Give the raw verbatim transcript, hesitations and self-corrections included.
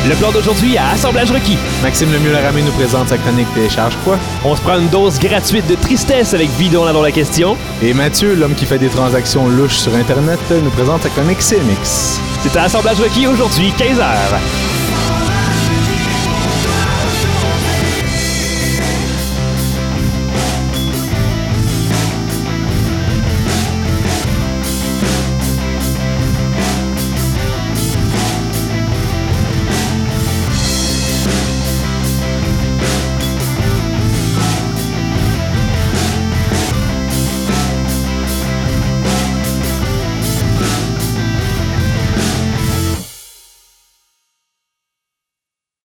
Le plan d'aujourd'hui à Assemblage requis. Maxime Lemieux-Laramé nous présente sa chronique Télécharge quoi? On se prend une dose gratuite de tristesse avec Bidon avant la question. Et Mathieu, l'homme qui fait des transactions louches sur Internet, nous présente sa chronique C M X. C'est à Assemblage requis aujourd'hui, quinze heures.